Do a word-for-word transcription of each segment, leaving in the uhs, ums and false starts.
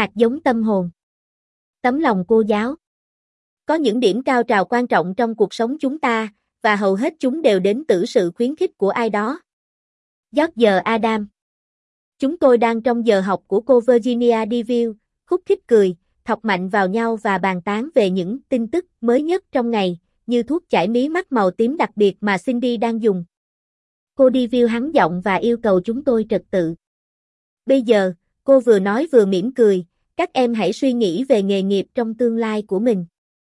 hạt giống tâm hồn. Tấm lòng cô giáo. Có những điểm cao trào quan trọng trong cuộc sống chúng ta, và hầu hết chúng đều đến từ sự khuyến khích của ai đó. George Adam. Chúng tôi đang trong giờ học của cô Virginia DeVille, khúc khích cười, thọc mạnh vào nhau và bàn tán về những tin tức mới nhất trong ngày, như thuốc chải mí mắt màu tím đặc biệt mà Cindy đang dùng. Cô DeVille hắn giọng và yêu cầu chúng tôi trật tự. Bây giờ, cô vừa nói vừa mỉm cười, các em hãy suy nghĩ về nghề nghiệp trong tương lai của mình.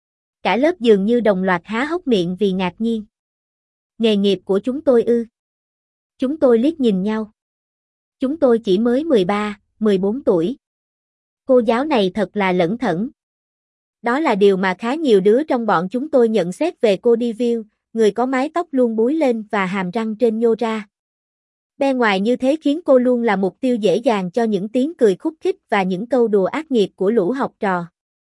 Cả lớp dường như đồng loạt há hốc miệng vì ngạc nhiên. Nghề nghiệp của chúng tôi ư? Chúng tôi liếc nhìn nhau. Chúng tôi chỉ mới mười ba, mười bốn tuổi. Cô giáo này thật là lẩn thẩn. Đó là điều mà khá nhiều đứa trong bọn chúng tôi nhận xét về cô DeVille, người có mái tóc luôn búi lên và hàm răng trên nhô ra. Bề ngoài như thế khiến cô luôn là mục tiêu dễ dàng cho những tiếng cười khúc khích và những câu đùa ác nghiệt của lũ học trò.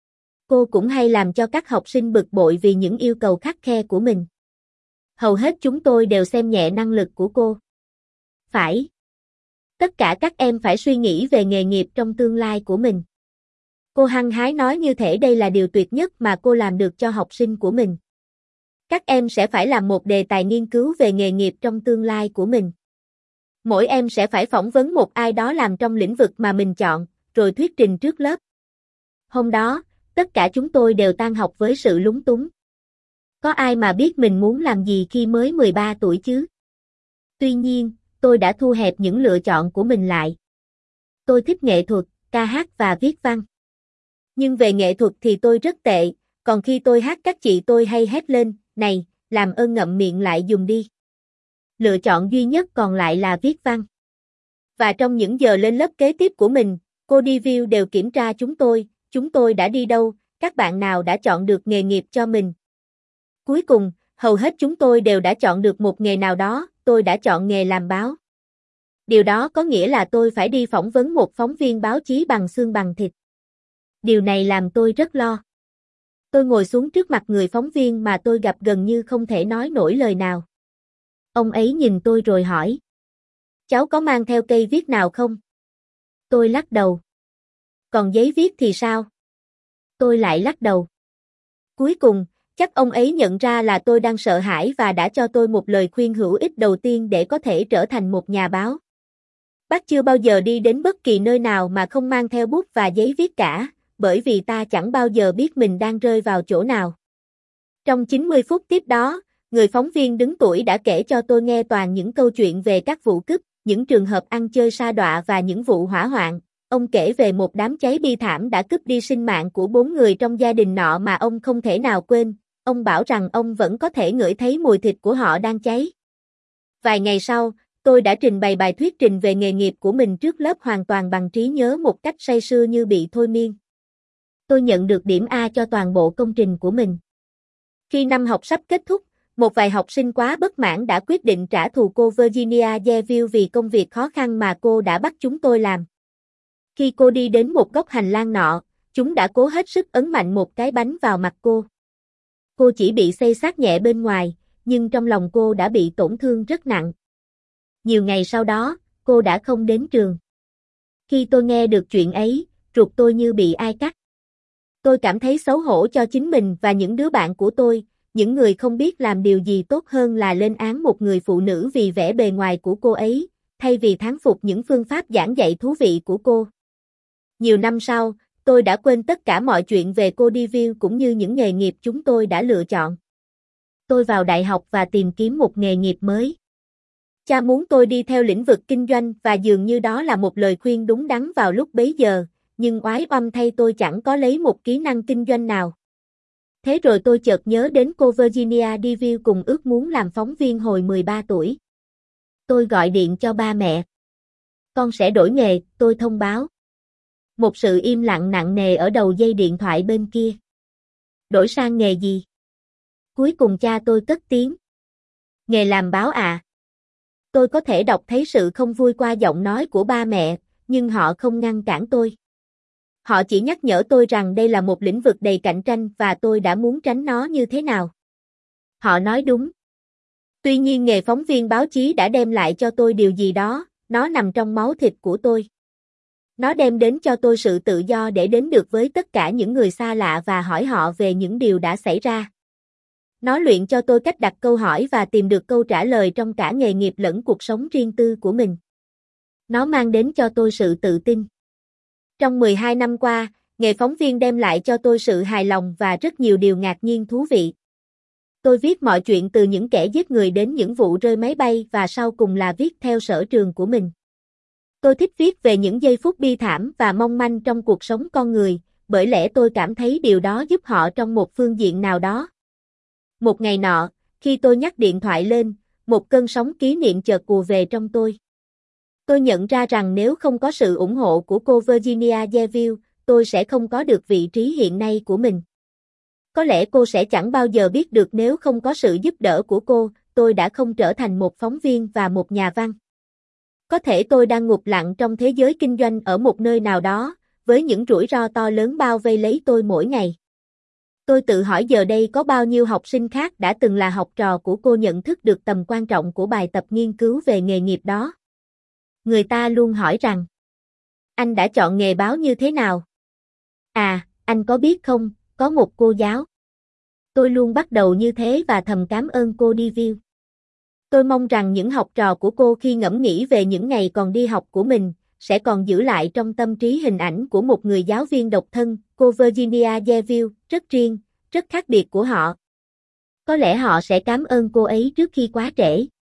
Cô cũng hay làm cho các học sinh bực bội vì những yêu cầu khắt khe của mình. Hầu hết chúng tôi đều xem nhẹ năng lực của cô. Phải. Tất cả các em phải suy nghĩ về nghề nghiệp trong tương lai của mình. Cô hăng hái nói như thể đây là điều tuyệt nhất mà cô làm được cho học sinh của mình. Các em sẽ phải làm một đề tài nghiên cứu về nghề nghiệp trong tương lai của mình. Mỗi em sẽ phải phỏng vấn một ai đó làm trong lĩnh vực mà mình chọn, rồi thuyết trình trước lớp. Hôm đó, tất cả chúng tôi đều tan học với sự lúng túng. Có ai mà biết mình muốn làm gì khi mới mười ba tuổi chứ? Tuy nhiên, tôi đã thu hẹp những lựa chọn của mình lại. Tôi thích nghệ thuật, ca hát và viết văn. Nhưng về nghệ thuật thì tôi rất tệ, còn khi tôi hát các chị tôi hay hét lên, này, làm ơn ngậm miệng lại dùm đi. Lựa chọn duy nhất còn lại là viết văn. Và trong những giờ lên lớp kế tiếp của mình, cô DeVille đều kiểm tra chúng tôi, chúng tôi đã đi đâu, các bạn nào đã chọn được nghề nghiệp cho mình. Cuối cùng, hầu hết chúng tôi đều đã chọn được một nghề nào đó, tôi đã chọn nghề làm báo. Điều đó có nghĩa là tôi phải đi phỏng vấn một phóng viên báo chí bằng xương bằng thịt. Điều này làm tôi rất lo. Tôi ngồi xuống trước mặt người phóng viên mà tôi gặp gần như không thể nói nổi lời nào. Ông ấy nhìn tôi rồi hỏi. Cháu có mang theo cây viết nào không? Tôi lắc đầu. Còn giấy viết thì sao? Tôi lại lắc đầu. Cuối cùng, chắc ông ấy nhận ra là tôi đang sợ hãi và đã cho tôi một lời khuyên hữu ích đầu tiên để có thể trở thành một nhà báo. Bác chưa bao giờ đi đến bất kỳ nơi nào mà không mang theo bút và giấy viết cả, bởi vì ta chẳng bao giờ biết mình đang rơi vào chỗ nào. Trong chín mươi phút tiếp đó, người phóng viên đứng tuổi đã kể cho tôi nghe toàn những câu chuyện về các vụ cướp, những trường hợp ăn chơi sa đọa và những vụ hỏa hoạn. Ông kể về một đám cháy bi thảm đã cướp đi sinh mạng của bốn người trong gia đình nọ mà ông không thể nào quên. Ông bảo rằng ông vẫn có thể ngửi thấy mùi thịt của họ đang cháy. Vài ngày sau, tôi đã trình bày bài thuyết trình về nghề nghiệp của mình trước lớp hoàn toàn bằng trí nhớ một cách say sưa như bị thôi miên. Tôi nhận được điểm A cho toàn bộ công trình của mình. Khi năm học sắp kết thúc, một vài học sinh quá bất mãn đã quyết định trả thù cô Virginia DeVille vì công việc khó khăn mà cô đã bắt chúng tôi làm. Khi cô đi đến một góc hành lang nọ, chúng đã cố hết sức ấn mạnh một cái bánh vào mặt cô. Cô chỉ bị xây xát nhẹ bên ngoài, nhưng trong lòng cô đã bị tổn thương rất nặng. Nhiều ngày sau đó, cô đã không đến trường. Khi tôi nghe được chuyện ấy, ruột tôi như bị ai cắt. Tôi cảm thấy xấu hổ cho chính mình và những đứa bạn của tôi, những người không biết làm điều gì tốt hơn là lên án một người phụ nữ vì vẻ bề ngoài của cô ấy, thay vì thán phục những phương pháp giảng dạy thú vị của cô. Nhiều năm sau, tôi đã quên tất cả mọi chuyện về cô DeVille cũng như những nghề nghiệp chúng tôi đã lựa chọn. Tôi vào đại học và tìm kiếm một nghề nghiệp mới. Cha muốn tôi đi theo lĩnh vực kinh doanh và dường như đó là một lời khuyên đúng đắn vào lúc bấy giờ, nhưng oái oăm thay tôi chẳng có lấy một kỹ năng kinh doanh nào. Thế rồi tôi chợt nhớ đến cô Virginia DeVille cùng ước muốn làm phóng viên hồi mười ba tuổi. Tôi gọi điện cho ba mẹ. Con sẽ đổi nghề, tôi thông báo. Một sự im lặng nặng nề ở đầu dây điện thoại bên kia. Đổi sang nghề gì? Cuối cùng cha tôi cất tiếng. Nghề làm báo à? Tôi có thể đọc thấy sự không vui qua giọng nói của ba mẹ, nhưng họ không ngăn cản tôi. Họ chỉ nhắc nhở tôi rằng đây là một lĩnh vực đầy cạnh tranh và tôi đã muốn tránh nó như thế nào. Họ nói đúng. Tuy nhiên nghề phóng viên báo chí đã đem lại cho tôi điều gì đó, nó nằm trong máu thịt của tôi. Nó đem đến cho tôi sự tự do để đến được với tất cả những người xa lạ và hỏi họ về những điều đã xảy ra. Nó luyện cho tôi cách đặt câu hỏi và tìm được câu trả lời trong cả nghề nghiệp lẫn cuộc sống riêng tư của mình. Nó mang đến cho tôi sự tự tin. Trong mười hai năm qua, nghề phóng viên đem lại cho tôi sự hài lòng và rất nhiều điều ngạc nhiên thú vị. Tôi viết mọi chuyện từ những kẻ giết người đến những vụ rơi máy bay và sau cùng là viết theo sở trường của mình. Tôi thích viết về những giây phút bi thảm và mong manh trong cuộc sống con người, bởi lẽ tôi cảm thấy điều đó giúp họ trong một phương diện nào đó. Một ngày nọ, khi tôi nhấc điện thoại lên, một cơn sóng kỷ niệm chợt ùa về trong tôi. Tôi nhận ra rằng nếu không có sự ủng hộ của cô Virginia Yearville, tôi sẽ không có được vị trí hiện nay của mình. Có lẽ cô sẽ chẳng bao giờ biết được nếu không có sự giúp đỡ của cô, tôi đã không trở thành một phóng viên và một nhà văn. Có thể tôi đang ngụp lặn trong thế giới kinh doanh ở một nơi nào đó, với những rủi ro to lớn bao vây lấy tôi mỗi ngày. Tôi tự hỏi giờ đây có bao nhiêu học sinh khác đã từng là học trò của cô nhận thức được tầm quan trọng của bài tập nghiên cứu về nghề nghiệp đó. Người ta luôn hỏi rằng, anh đã chọn nghề báo như thế nào? À, anh có biết không, có một cô giáo. Tôi luôn bắt đầu như thế và thầm cảm ơn cô Deville. Tôi mong rằng những học trò của cô khi ngẫm nghĩ về những ngày còn đi học của mình, sẽ còn giữ lại trong tâm trí hình ảnh của một người giáo viên độc thân, cô Virginia Yearville, rất riêng, rất khác biệt của họ. Có lẽ họ sẽ cảm ơn cô ấy trước khi quá trễ.